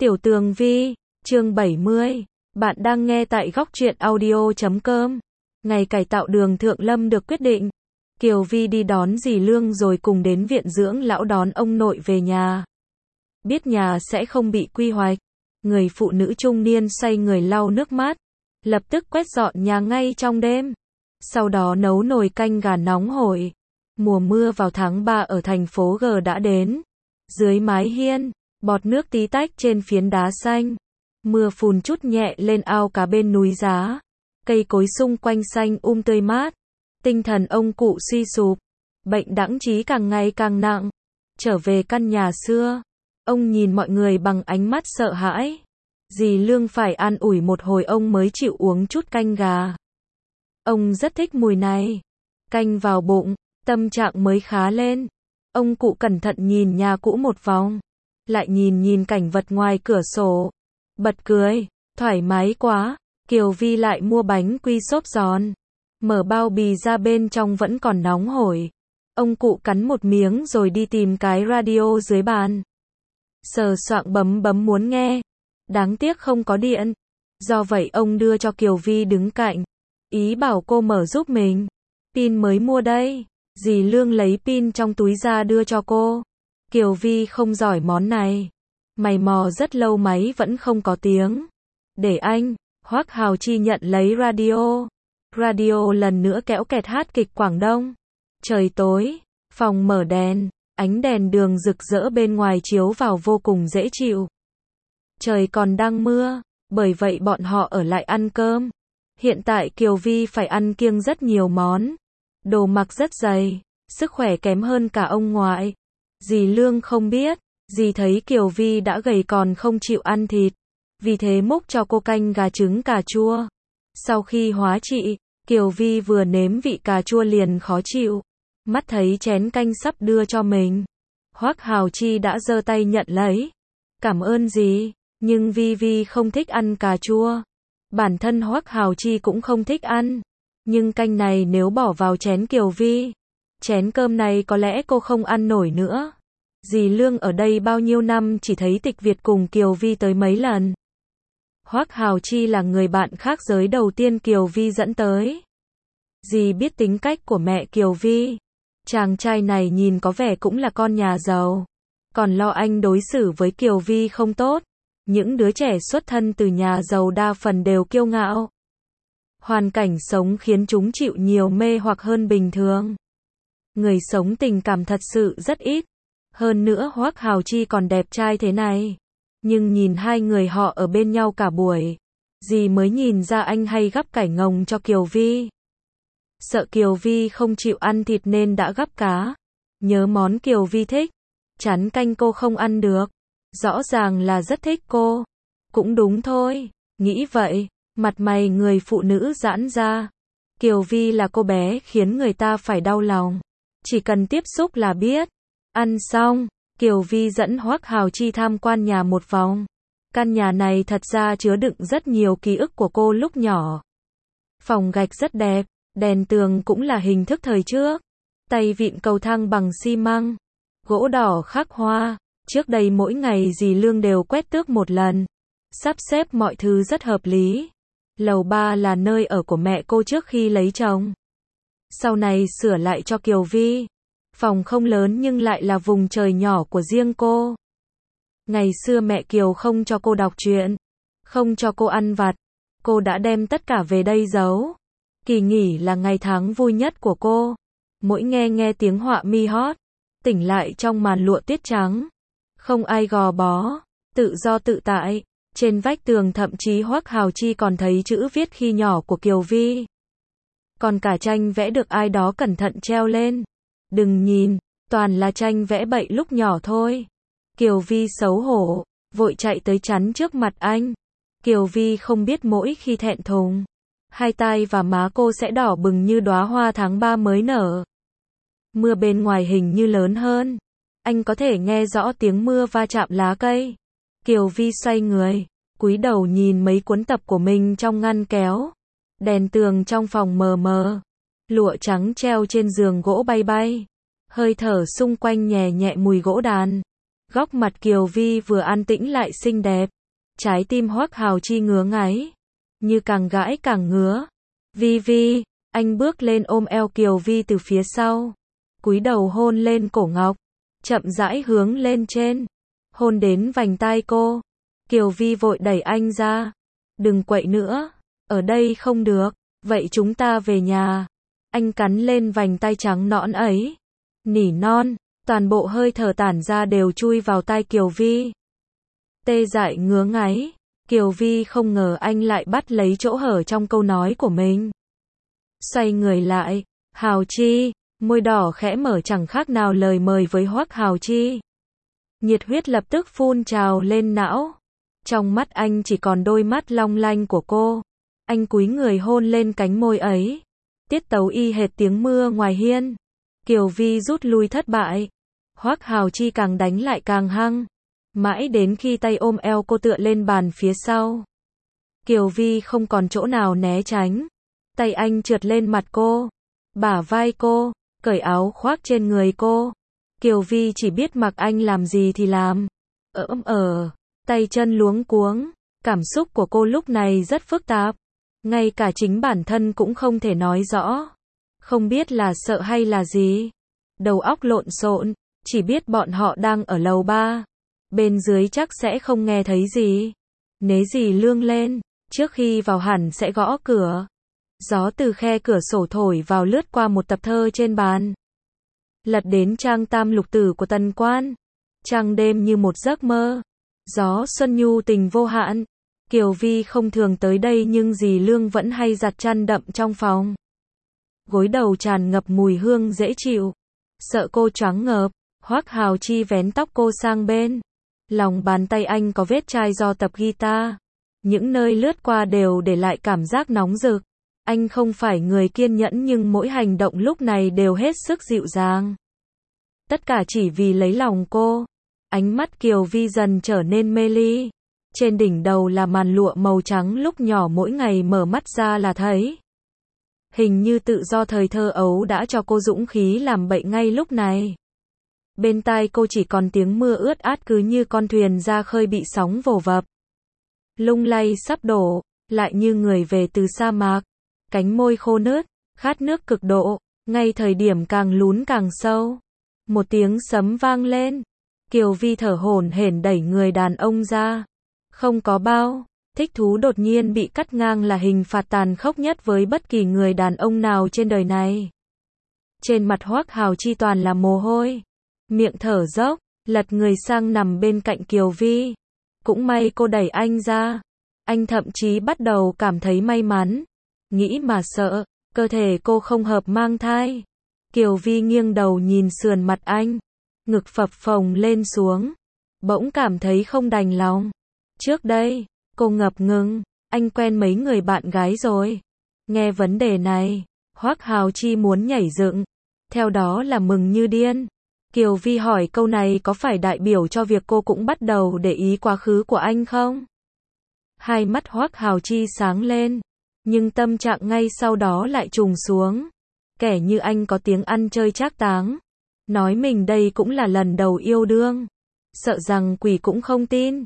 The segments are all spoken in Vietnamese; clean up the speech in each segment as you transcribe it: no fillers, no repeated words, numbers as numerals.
Tiểu Tường Vi, chương 70. Bạn đang nghe tại góc truyện audio.com. Ngày cải tạo đường Thượng Lâm được quyết định. Kiều Vi đi đón dì Lương rồi cùng đến viện dưỡng lão đón ông nội về nhà. Biết nhà sẽ không bị quy hoạch, người phụ nữ trung niên xoay người lau nước mắt, lập tức quét dọn nhà ngay trong đêm. Sau đó nấu nồi canh gà nóng hổi. Mùa mưa vào tháng 3 ở thành phố G đã đến. Dưới mái hiên, bọt nước tí tách trên phiến đá xanh. Mưa phùn chút nhẹ lên ao cá bên núi Giá. Cây cối xung quanh xanh tươi mát. Tinh thần ông cụ suy sụp. Bệnh đãng trí càng ngày càng nặng. Trở về căn nhà xưa, ông nhìn mọi người bằng ánh mắt sợ hãi. Dì Lương phải an ủi một hồi ông mới chịu uống chút canh gà. Ông rất thích mùi này. Canh vào bụng, tâm trạng mới khá lên. Ông cụ cẩn thận nhìn nhà cũ một vòng, lại nhìn cảnh vật ngoài cửa sổ. Bật cười, thoải mái quá. Kiều Vi lại mua bánh quy xốp giòn. Mở bao bì ra bên trong vẫn còn nóng hổi. Ông cụ cắn một miếng rồi đi tìm cái radio dưới bàn. Sờ soạng bấm muốn nghe. Đáng tiếc không có điện. Do vậy ông đưa cho Kiều Vi đứng cạnh. Ý bảo cô mở giúp mình. Pin mới mua đây. Dì Lương lấy pin trong túi ra đưa cho cô. Kiều Vi không giỏi món này. Mày mò rất lâu máy vẫn không có tiếng. Để anh. Hoắc Hào Chi nhận lấy radio. Radio lần nữa kéo kẹt hát kịch Quảng Đông. Trời tối, phòng mở đèn, ánh đèn đường rực rỡ bên ngoài chiếu vào vô cùng dễ chịu. Trời còn đang mưa, bởi vậy bọn họ ở lại ăn cơm. Hiện tại Kiều Vi phải ăn kiêng rất nhiều món. Đồ mặc rất dày, sức khỏe kém hơn cả ông ngoại. Dì Lương không biết, dì thấy Kiều Vi đã gầy còn không chịu ăn thịt. Vì thế múc cho cô canh gà trứng cà chua. Sau khi hóa trị, Kiều Vi vừa nếm vị cà chua liền khó chịu. Mắt thấy chén canh sắp đưa cho mình. Hoắc Hào Chi đã giơ tay nhận lấy. Cảm ơn dì, nhưng Vi không thích ăn cà chua. Bản thân Hoắc Hào Chi cũng không thích ăn. Nhưng canh này nếu bỏ vào chén Kiều Vi, chén cơm này có lẽ cô không ăn nổi nữa. Dì Lương ở đây bao nhiêu năm chỉ thấy Tịch Việt cùng Kiều Vi tới mấy lần. Hoắc Hào Chi là người bạn khác giới đầu tiên Kiều Vi dẫn tới. Dì biết tính cách của mẹ Kiều Vi. Chàng trai này nhìn có vẻ cũng là con nhà giàu. Còn lo anh đối xử với Kiều Vi không tốt. Những đứa trẻ xuất thân từ nhà giàu đa phần đều kiêu ngạo. Hoàn cảnh sống khiến chúng chịu nhiều mê hoặc hơn bình thường. Người sống tình cảm thật sự rất ít. Hơn nữa Hoắc Hào Chi còn đẹp trai thế này. Nhưng nhìn hai người họ ở bên nhau cả buổi, dì mới nhìn ra anh hay gắp cải ngồng cho Kiều Vi. Sợ Kiều Vi không chịu ăn thịt nên đã gắp cá. Nhớ món Kiều Vi thích, chắn canh cô không ăn được. Rõ ràng là rất thích cô. Cũng đúng thôi, nghĩ vậy, mặt mày người phụ nữ giãn ra. Kiều Vi là cô bé khiến người ta phải đau lòng. Chỉ cần tiếp xúc là biết. Ăn xong, Kiều Vi dẫn Hoắc Hào Chi tham quan nhà một vòng. Căn nhà này thật ra chứa đựng rất nhiều ký ức của cô lúc nhỏ. Phòng gạch rất đẹp, đèn tường cũng là hình thức thời trước. Tay vịn cầu thang bằng xi măng, gỗ đỏ khắc hoa. Trước đây mỗi ngày dì Lương đều quét tước một lần. Sắp xếp mọi thứ rất hợp lý. Lầu 3 là nơi ở của mẹ cô trước khi lấy chồng. Sau này sửa lại cho Kiều Vi. Phòng không lớn nhưng lại là vùng trời nhỏ của riêng cô. Ngày xưa mẹ Kiều không cho cô đọc truyện, không cho cô ăn vặt. Cô đã đem tất cả về đây giấu. Kỳ nghỉ là ngày tháng vui nhất của cô. Mỗi nghe tiếng họa mi hót, tỉnh lại trong màn lụa tuyết trắng. Không ai gò bó, tự do tự tại. Trên vách tường thậm chí Hoắc Hào Chi còn thấy chữ viết khi nhỏ của Kiều Vi. Còn cả tranh vẽ được ai đó cẩn thận treo lên. Đừng nhìn, toàn là tranh vẽ bậy lúc nhỏ thôi. Kiều Vi xấu hổ, vội chạy tới chắn trước mặt anh. Kiều Vi không biết mỗi khi thẹn thùng, hai tai và má cô sẽ đỏ bừng như đóa hoa tháng 3 mới nở. Mưa bên ngoài hình như lớn hơn. Anh có thể nghe rõ tiếng mưa va chạm lá cây. Kiều Vi xoay người, cúi đầu nhìn mấy cuốn tập của mình trong ngăn kéo. Đèn tường trong phòng mờ mờ. Lụa trắng treo trên giường gỗ bay bay. Hơi thở xung quanh nhẹ nhẹ mùi gỗ đàn. Góc mặt Kiều Vi vừa an tĩnh lại xinh đẹp. Trái tim Hoắc Hào Chi ngứa ngáy. Như càng gãi càng ngứa. Vi Vi, anh bước lên ôm eo Kiều Vi từ phía sau. Cúi đầu hôn lên cổ Ngọc. Chậm rãi hướng lên trên. Hôn đến vành tai cô. Kiều Vi vội đẩy anh ra. Đừng quậy nữa. Ở đây không được. Vậy chúng ta về nhà. Anh cắn lên vành tai trắng nõn ấy. Nỉ non. Toàn bộ hơi thở tản ra đều chui vào tai Kiều Vi. Tê dại ngứa ngáy. Kiều Vi không ngờ anh lại bắt lấy chỗ hở trong câu nói của mình. Xoay người lại. Hào Chi. Môi đỏ khẽ mở chẳng khác nào lời mời với Hoắc Hào Chi. Nhiệt huyết lập tức phun trào lên não. Trong mắt anh chỉ còn đôi mắt long lanh của cô. Anh cúi người hôn lên cánh môi ấy. Tiết tấu y hệt tiếng mưa ngoài hiên. Kiều Vi rút lui thất bại. Hoắc Hào Chi càng đánh lại càng hăng. Mãi đến khi tay ôm eo cô tựa lên bàn phía sau. Kiều Vi không còn chỗ nào né tránh. Tay anh trượt lên mặt cô. Bả vai cô. Cởi áo khoác trên người cô. Kiều Vi chỉ biết mặc anh làm gì thì làm. Tay chân luống cuống. Cảm xúc của cô lúc này rất phức tạp. Ngay cả chính bản thân cũng không thể nói rõ. Không biết là sợ hay là gì. Đầu óc lộn xộn. Chỉ biết bọn họ đang ở lầu 3. Bên dưới chắc sẽ không nghe thấy gì. Nế dì Lương lên. Trước khi vào hẳn sẽ gõ cửa. Gió từ khe cửa sổ thổi vào lướt qua một tập thơ trên bàn. Lật đến trang tam lục tử của Tần Quan. Trăng đêm như một giấc mơ. Gió xuân nhu tình vô hạn. Kiều Vi không thường tới đây nhưng dì Lương vẫn hay giặt chăn đậm trong phòng. Gối đầu tràn ngập mùi hương dễ chịu. Sợ cô choáng ngợp, Hoắc Hào Chi vén tóc cô sang bên. Lòng bàn tay anh có vết chai do tập guitar. Những nơi lướt qua đều để lại cảm giác nóng rực. Anh không phải người kiên nhẫn nhưng mỗi hành động lúc này đều hết sức dịu dàng. Tất cả chỉ vì lấy lòng cô. Ánh mắt Kiều Vi dần trở nên mê ly. Trên đỉnh đầu là màn lụa màu trắng lúc nhỏ mỗi ngày mở mắt ra là thấy. Hình như tự do thời thơ ấu đã cho cô dũng khí làm bậy ngay lúc này. Bên tai cô chỉ còn tiếng mưa ướt át cứ như con thuyền ra khơi bị sóng vồ vập. Lung lay sắp đổ, lại như người về từ sa mạc. Cánh môi khô nứt, khát nước cực độ, ngay thời điểm càng lún càng sâu. Một tiếng sấm vang lên. Kiều Vi thở hổn hển đẩy người đàn ông ra. Không có bao. Thích thú đột nhiên bị cắt ngang là hình phạt tàn khốc nhất với bất kỳ người đàn ông nào trên đời này. Trên mặt Hoắc Hào Chi toàn là mồ hôi. Miệng thở dốc, lật người sang nằm bên cạnh Kiều Vi. Cũng may cô đẩy anh ra. Anh thậm chí bắt đầu cảm thấy may mắn. Nghĩ mà sợ, cơ thể cô không hợp mang thai. Kiều Vi nghiêng đầu nhìn sườn mặt anh. Ngực phập phồng lên xuống. Bỗng cảm thấy không đành lòng. Trước đây, cô ngập ngừng, anh quen mấy người bạn gái rồi. Nghe vấn đề này, Hoắc Hào Chi muốn nhảy dựng. Theo đó là mừng như điên. Kiều Vi hỏi câu này có phải đại biểu cho việc cô cũng bắt đầu để ý quá khứ của anh không? Hai mắt Hoắc Hào Chi sáng lên. Nhưng tâm trạng ngay sau đó lại trùng xuống. Kẻ như anh có tiếng ăn chơi trác táng. Nói mình đây cũng là lần đầu yêu đương. Sợ rằng quỷ cũng không tin.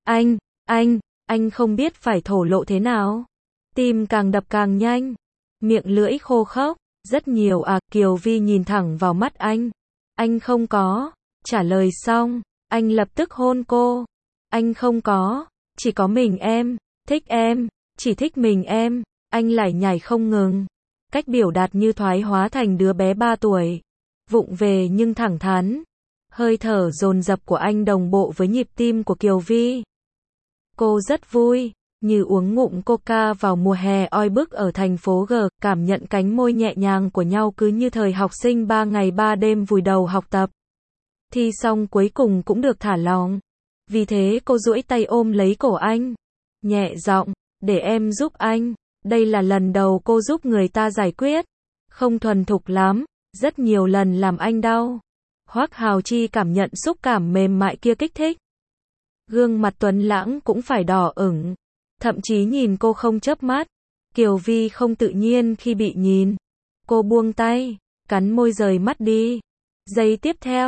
Anh không biết phải thổ lộ thế nào. Tim càng đập càng nhanh. Miệng lưỡi khô khốc. Rất nhiều à, Kiều Vi nhìn thẳng vào mắt anh. Anh không có. Trả lời xong, anh lập tức hôn cô. Anh không có. Chỉ có mình em. Thích em. Chỉ thích mình em. Anh lải nhải không ngừng. Cách biểu đạt như thoái hóa thành đứa bé 3 tuổi. Vụng về nhưng thẳng thắn. Hơi thở dồn dập của anh đồng bộ với nhịp tim của Kiều Vi. Cô rất vui, như uống ngụm coca vào mùa hè oi bức ở thành phố G, cảm nhận cánh môi nhẹ nhàng của nhau cứ như thời học sinh 3 ngày 3 đêm vùi đầu học tập. Thi xong cuối cùng cũng được thả lỏng. Vì thế cô duỗi tay ôm lấy cổ anh. Nhẹ giọng, để em giúp anh. Đây là lần đầu cô giúp người ta giải quyết. Không thuần thục lắm, rất nhiều lần làm anh đau. Hoắc Hào Chi cảm nhận xúc cảm mềm mại kia kích thích. Gương mặt tuấn lãng cũng phải đỏ ửng. Thậm chí nhìn cô không chớp mắt. Kiều Vi không tự nhiên khi bị nhìn. Cô buông tay, cắn môi rời mắt đi. Giây tiếp theo,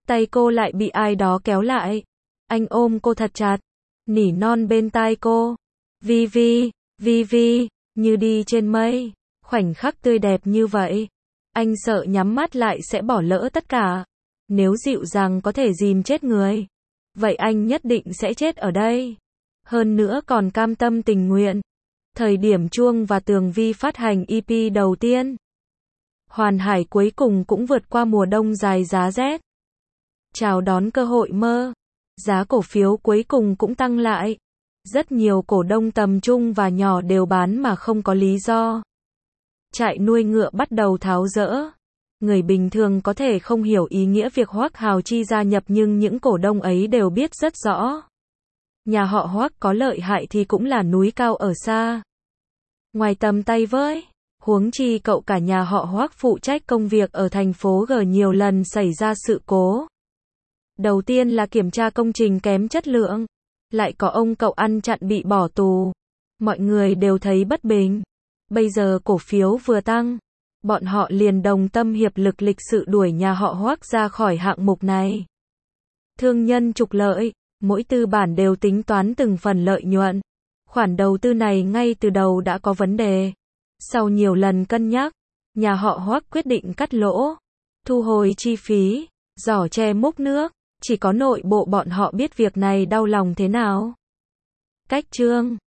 Tay cô lại bị ai đó kéo lại. Anh ôm cô thật chặt, nỉ non bên tai cô. Vi Vi, Vi Vi, như đi trên mây. Khoảnh khắc tươi đẹp như vậy. Anh sợ nhắm mắt lại sẽ bỏ lỡ tất cả. Nếu dịu dàng có thể dìm chết người, vậy anh nhất định sẽ chết ở đây. Hơn nữa còn cam tâm tình nguyện. Thời điểm Chuông và Tường Vi phát hành EP đầu tiên, Hoàn Hải cuối cùng cũng vượt qua mùa đông dài giá rét. Chào đón cơ hội mơ. Giá cổ phiếu cuối cùng cũng tăng lại. Rất nhiều cổ đông tầm trung và nhỏ đều bán mà không có lý do. Trại nuôi ngựa bắt đầu tháo dỡ. Người bình thường có thể không hiểu ý nghĩa việc Hoắc Hào Chi gia nhập nhưng những cổ đông ấy đều biết rất rõ. Nhà họ Hoắc có lợi hại thì cũng là núi cao ở xa. Ngoài tầm tay với. Huống chi cậu cả nhà họ Hoắc phụ trách công việc ở thành phố G nhiều lần xảy ra sự cố. Đầu tiên là kiểm tra công trình kém chất lượng. Lại có ông cậu ăn chặn bị bỏ tù. Mọi người đều thấy bất bình. Bây giờ cổ phiếu vừa tăng. Bọn họ liền đồng tâm hiệp lực lịch sự đuổi nhà họ Hoắc ra khỏi hạng mục này. Thương nhân trục lợi. Mỗi tư bản đều tính toán từng phần lợi nhuận. Khoản đầu tư này ngay từ đầu đã có vấn đề. Sau nhiều lần cân nhắc, nhà họ Hoắc quyết định cắt lỗ, thu hồi chi phí, giỏ tre múc nước, chỉ có nội bộ bọn họ biết việc này đau lòng thế nào. Cách chương